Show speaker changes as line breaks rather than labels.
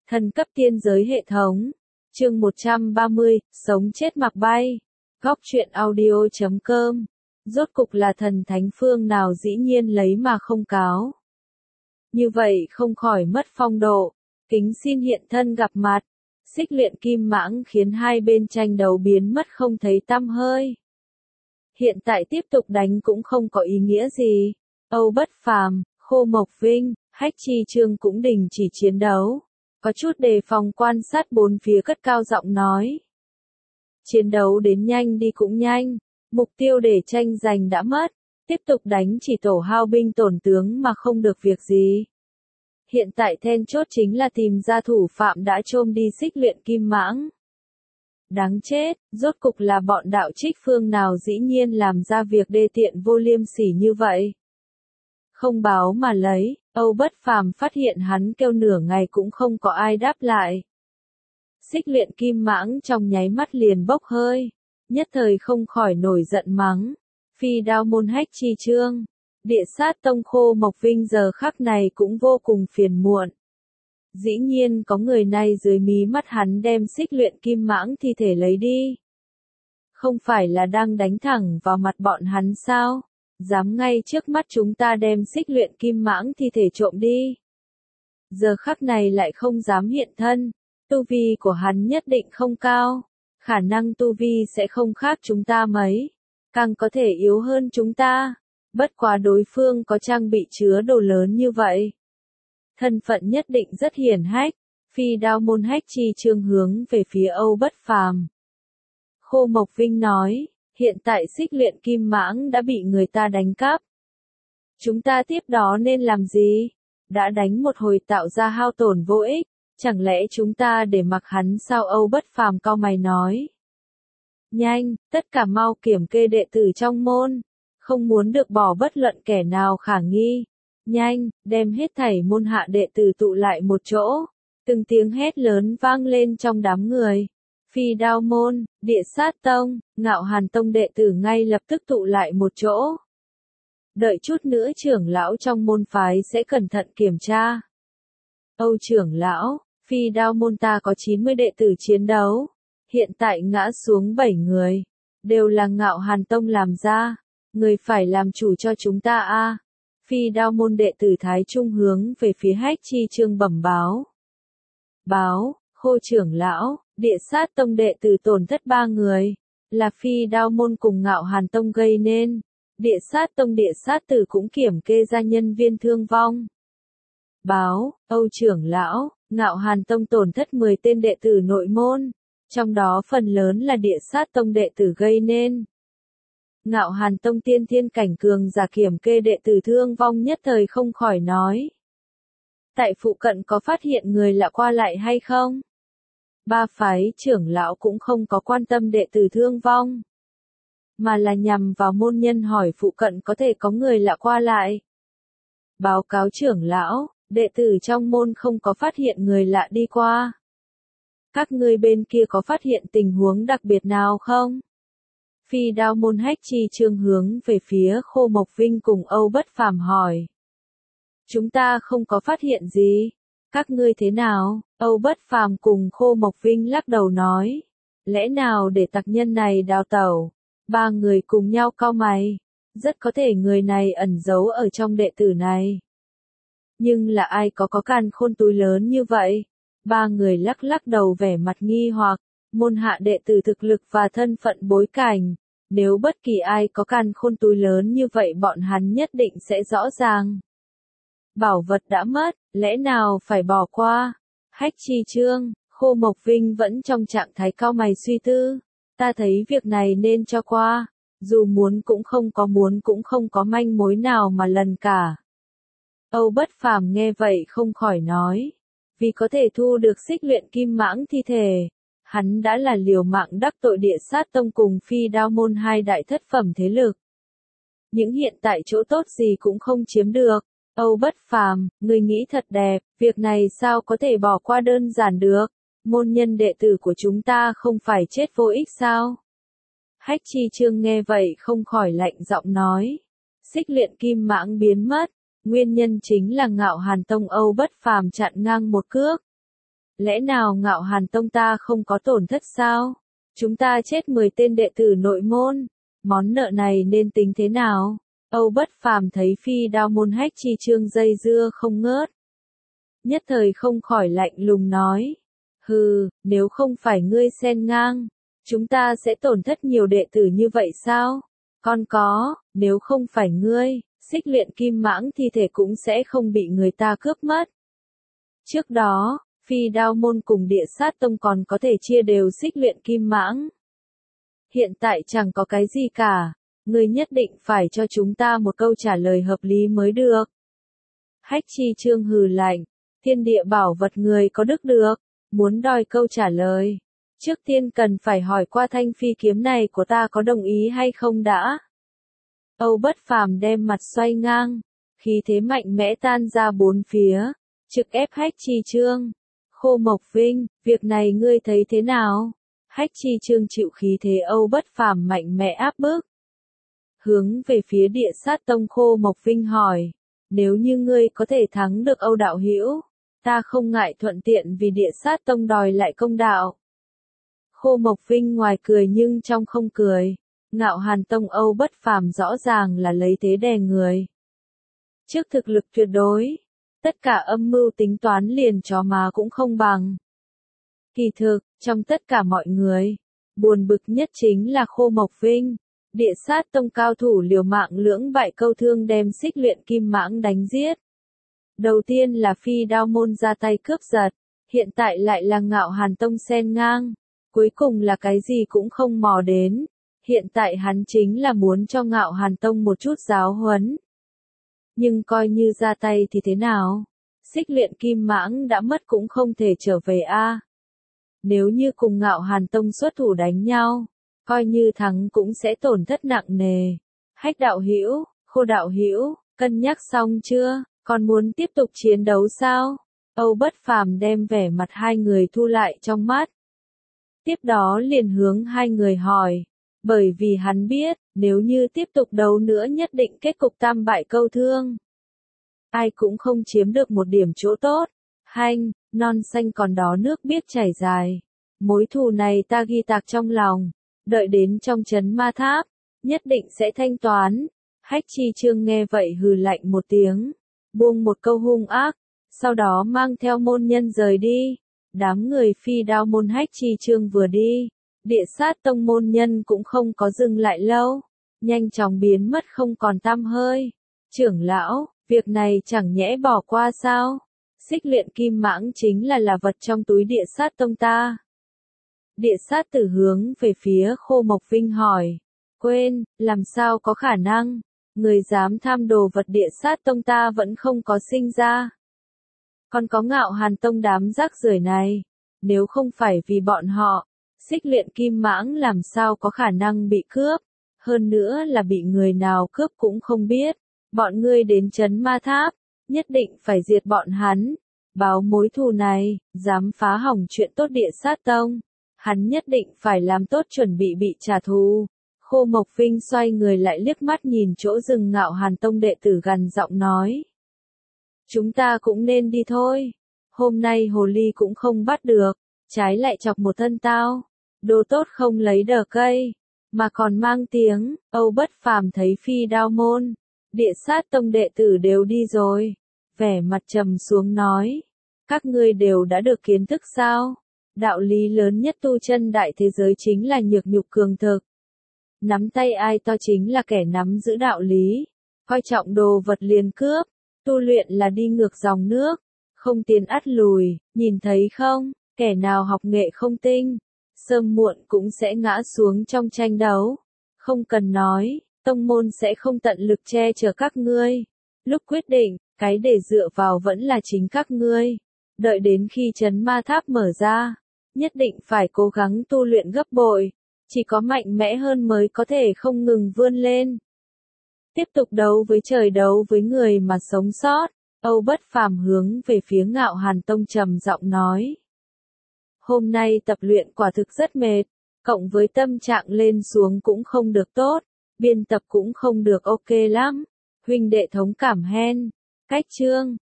Thần cấp tiên giới hệ thống. Chương 130, sống chết mặc bay. Góc truyện audio.com. Rốt cục là thần thánh phương nào dĩ nhiên lấy mà không cáo. Như vậy không khỏi mất phong độ. Kính xin hiện thân gặp mặt. Xích luyện kim mãng khiến hai bên tranh đấu biến mất không thấy tăm hơi. Hiện tại tiếp tục đánh cũng không có ý nghĩa gì. Âu Bất Phàm, Khô Mộc Vinh, Hách Chi Trương cũng đình chỉ chiến đấu. Có chút đề phòng quan sát bốn phía, cất cao giọng nói. Chiến đấu đến nhanh đi cũng nhanh, mục tiêu để tranh giành đã mất, tiếp tục đánh chỉ tổ hao binh tổn tướng mà không được việc gì. Hiện tại then chốt chính là tìm ra thủ phạm đã chôm đi xích luyện kim mãng. Đáng chết, rốt cục là bọn đạo trích phương nào dĩ nhiên làm ra việc đê tiện vô liêm sỉ như vậy. Không báo mà lấy, Âu Bất Phàm phát hiện hắn kêu nửa ngày cũng không có ai đáp lại. Xích luyện kim mãng trong nháy mắt liền bốc hơi, nhất thời không khỏi nổi giận mắng. Phi đao môn Hách Chi Trương, địa sát tông Khô Mộc Vinh giờ khắc này cũng vô cùng phiền muộn. Dĩ nhiên có người này dưới mí mắt hắn đem xích luyện kim mãng thi thể lấy đi. Không phải là đang đánh thẳng vào mặt bọn hắn sao? Dám ngay trước mắt chúng ta đem xích luyện kim mãng thi thể trộm đi. Giờ khắc này lại không dám hiện thân, tu vi của hắn nhất định không cao, khả năng tu vi sẽ không khác chúng ta mấy, càng có thể yếu hơn chúng ta, bất quá đối phương có trang bị chứa đồ lớn như vậy. Thân phận nhất định rất hiển hách, Phi đao môn Hách Chi Trương hướng về phía Âu Bất Phàm. Khô Mộc Vinh nói. Hiện tại xích luyện kim mãng đã bị người ta đánh cắp. Chúng ta tiếp đó nên làm gì? Đã đánh một hồi tạo ra hao tổn vô ích, chẳng lẽ chúng ta để mặc hắn sao? Âu Bất Phàm cau mày nói. Nhanh, tất cả mau kiểm kê đệ tử trong môn, không muốn được bỏ bất luận kẻ nào khả nghi. Nhanh, đem hết thảy môn hạ đệ tử tụ lại một chỗ. Từng tiếng hét lớn vang lên trong đám người. Phi đao môn, địa sát tông, Ngạo Hàn tông đệ tử ngay lập tức tụ lại một chỗ. Đợi chút nữa trưởng lão trong môn phái sẽ cẩn thận kiểm tra. Âu trưởng lão, phi đao môn ta có 90 đệ tử chiến đấu. Hiện tại ngã xuống 7 người. Đều là Ngạo Hàn tông làm ra. Người phải làm chủ cho chúng ta a. Phi đao môn đệ tử Thái Trung hướng về phía Hách Chi Trương bẩm báo. Báo, Khô trưởng lão. Địa sát tông đệ tử tổn thất 3 người, là phi đao môn cùng Ngạo Hàn tông gây nên. Địa sát tông địa sát tử cũng kiểm kê ra nhân viên thương vong. Báo, Âu trưởng lão, Ngạo Hàn tông tổn thất 10 tên đệ tử nội môn, trong đó phần lớn là địa sát tông đệ tử gây nên. Ngạo Hàn tông tiên thiên cảnh cường giả kiểm kê đệ tử thương vong nhất thời không khỏi nói. Tại phụ cận có phát hiện người lạ qua lại hay không? Ba phái trưởng lão cũng không có quan tâm đệ tử thương vong, mà là nhằm vào môn nhân hỏi phụ cận có thể có người lạ qua lại. Báo cáo trưởng lão, đệ tử trong môn không có phát hiện người lạ đi qua. Các ngươi bên kia có phát hiện tình huống đặc biệt nào không? Phi đao môn Hách Chi Trương hướng về phía Khô Mộc Vinh cùng Âu Bất Phàm hỏi. Chúng ta không có phát hiện gì. Các ngươi thế nào? Âu Bất Phàm cùng Khô Mộc Vinh lắc đầu nói. Lẽ nào để tặc nhân này đào tẩu? Ba người cùng nhau cau mày. Rất có thể người này ẩn giấu ở trong đệ tử này. Nhưng là ai có càn khôn túi lớn như vậy? Ba người lắc đầu vẻ mặt nghi hoặc. Môn hạ đệ tử thực lực và thân phận bối cảnh. Nếu bất kỳ ai có càn khôn túi lớn như vậy bọn hắn nhất định sẽ rõ ràng. Bảo vật đã mất, lẽ nào phải bỏ qua? Hách Chi Trương, Khô Mộc Vinh vẫn trong trạng thái cau mày suy tư. Ta thấy việc này nên cho qua. Dù muốn cũng không có manh mối nào mà lần cả. Âu Bất Phàm nghe vậy không khỏi nói. Vì có thể thu được xích luyện kim mãng thi thể. Hắn đã là liều mạng đắc tội địa sát tông cùng phi đao môn hai đại thất phẩm thế lực. Những hiện tại chỗ tốt gì cũng không chiếm được. Âu Bất Phàm, người nghĩ thật đẹp, việc này sao có thể bỏ qua đơn giản được, môn nhân đệ tử của chúng ta không phải chết vô ích sao? Hách Chi Trương nghe vậy không khỏi lạnh giọng nói, xích luyện kim mãng biến mất, nguyên nhân chính là Ngạo Hàn tông Âu Bất Phàm chặn ngang một cước. Lẽ nào Ngạo Hàn Tông ta không có tổn thất sao? Chúng ta chết 10 tên đệ tử nội môn, món nợ này nên tính thế nào? Âu Bất Phàm thấy Phi Đao môn Hách Chi Chương dây dưa không ngớt, nhất thời không khỏi lạnh lùng nói, hừ, nếu không phải ngươi xen ngang, chúng ta sẽ tổn thất nhiều đệ tử như vậy sao? Còn có, nếu không phải ngươi, Xích Luyện Kim Mãng thi thể cũng sẽ không bị người ta cướp mất. Trước đó, Phi Đao môn cùng Địa Sát Tông còn có thể chia đều Xích Luyện Kim Mãng. Hiện tại chẳng có cái gì cả, ngươi nhất định phải cho chúng ta một câu trả lời hợp lý mới được. Hách Chi Chương hừ lạnh, thiên địa bảo vật người có đức được, muốn đòi câu trả lời. Trước tiên cần phải hỏi qua thanh phi kiếm này của ta có đồng ý hay không đã. Âu Bất Phàm đem mặt xoay ngang, khí thế mạnh mẽ tan ra bốn phía, trực ép Hách Chi Chương. Khô Mộc Vinh, việc này ngươi thấy thế nào? Hách Chi Chương chịu khí thế Âu Bất Phàm mạnh mẽ áp bức. Hướng về phía Địa Sát Tông Khô Mộc Vinh hỏi, nếu như ngươi có thể thắng được Âu đạo hữu, ta không ngại thuận tiện vì Địa Sát Tông đòi lại công đạo. Khô Mộc Vinh ngoài cười nhưng trong không cười, Ngạo Hàn Tông Âu Bất Phàm rõ ràng là lấy thế đè người. Trước thực lực tuyệt đối, tất cả âm mưu tính toán liền chó má cũng không bằng. Kỳ thực, trong tất cả mọi người, buồn bực nhất chính là Khô Mộc Vinh. Địa Sát Tông cao thủ liều mạng lưỡng bại câu thương đem Xích Luyện Kim Mãng đánh giết. Đầu tiên là Phi Đao môn ra tay cướp giật, hiện tại lại là Ngạo Hàn Tông xen ngang, cuối cùng là cái gì cũng không mò đến. Hiện tại hắn chính là muốn cho Ngạo Hàn Tông một chút giáo huấn. Nhưng coi như ra tay thì thế nào? Xích Luyện Kim Mãng đã mất cũng không thể trở về a. Nếu như cùng Ngạo Hàn Tông xuất thủ đánh nhau, coi như thắng cũng sẽ tổn thất nặng nề. Hách đạo hữu, Khô đạo hữu, cân nhắc xong chưa? Còn muốn tiếp tục chiến đấu sao? Âu Bất Phàm đem vẻ mặt hai người thu lại trong mắt. Tiếp đó liền hướng hai người hỏi, bởi vì hắn biết, nếu như tiếp tục đấu nữa nhất định kết cục tam bại câu thương. Ai cũng không chiếm được một điểm chỗ tốt. Hanh, non xanh còn đó nước biết chảy dài. Mối thù này ta ghi tạc trong lòng, đợi đến trong trấn ma tháp, nhất định sẽ thanh toán. Hách Chi Chương nghe vậy hừ lạnh một tiếng, buông một câu hung ác, sau đó mang theo môn nhân rời đi. Đám người Phi Đao môn Hách Chi Chương vừa đi, Địa Sát Tông môn nhân cũng không có dừng lại lâu, nhanh chóng biến mất không còn tăm hơi. Trưởng lão, việc này chẳng nhẽ bỏ qua sao? Xích Luyện Kim Mãng chính là vật trong túi Địa Sát Tông ta. Địa Sát Tử hướng về phía Khô Mộc Vinh hỏi, quên, làm sao có khả năng, người dám tham đồ vật Địa Sát Tông ta vẫn không có sinh ra. Còn có Ngạo Hàn Tông đám rác rưởi này, nếu không phải vì bọn họ, Xích Luyện Kim Mãng làm sao có khả năng bị cướp, hơn nữa là bị người nào cướp cũng không biết. Bọn ngươi đến trấn ma tháp, nhất định phải diệt bọn hắn, báo mối thù này, dám phá hỏng chuyện tốt Địa Sát Tông, hắn nhất định phải làm tốt chuẩn bị trả thù. Khô Mộc Vinh xoay người lại liếc mắt nhìn chỗ rừng Ngạo Hàn Tông đệ tử gằn giọng nói, chúng ta cũng nên đi thôi, hôm nay hồ ly cũng không bắt được, trái lại chọc một thân tao, đồ tốt không lấy đờ cây, mà còn mang tiếng. Âu Bất Phàm thấy Phi Đao môn, Địa Sát Tông đệ tử đều đi rồi, vẻ mặt trầm xuống nói, các ngươi đều đã được kiến thức sao? Đạo lý lớn nhất tu chân đại thế giới chính là nhược nhục cường thực. Nắm tay ai to chính là kẻ nắm giữ đạo lý, coi trọng đồ vật liền cướp, tu luyện là đi ngược dòng nước, không tiến ắt lùi, nhìn thấy không, kẻ nào học nghệ không tinh, sớm muộn cũng sẽ ngã xuống trong tranh đấu. Không cần nói, tông môn sẽ không tận lực che chở các ngươi. Lúc quyết định, cái để dựa vào vẫn là chính các ngươi. Đợi đến khi trấn ma tháp mở ra, nhất định phải cố gắng tu luyện gấp bội. Chỉ có mạnh mẽ hơn mới có thể không ngừng vươn lên. Tiếp tục đấu với trời đấu với người mà sống sót. Âu Bất Phàm hướng về phía Ngạo Hàn Tông trầm giọng nói. Hôm nay tập luyện quả thực rất mệt, cộng với tâm trạng lên xuống cũng không được tốt, biên tập cũng không được ok lắm. Huynh đệ thống cảm hen. Cách chương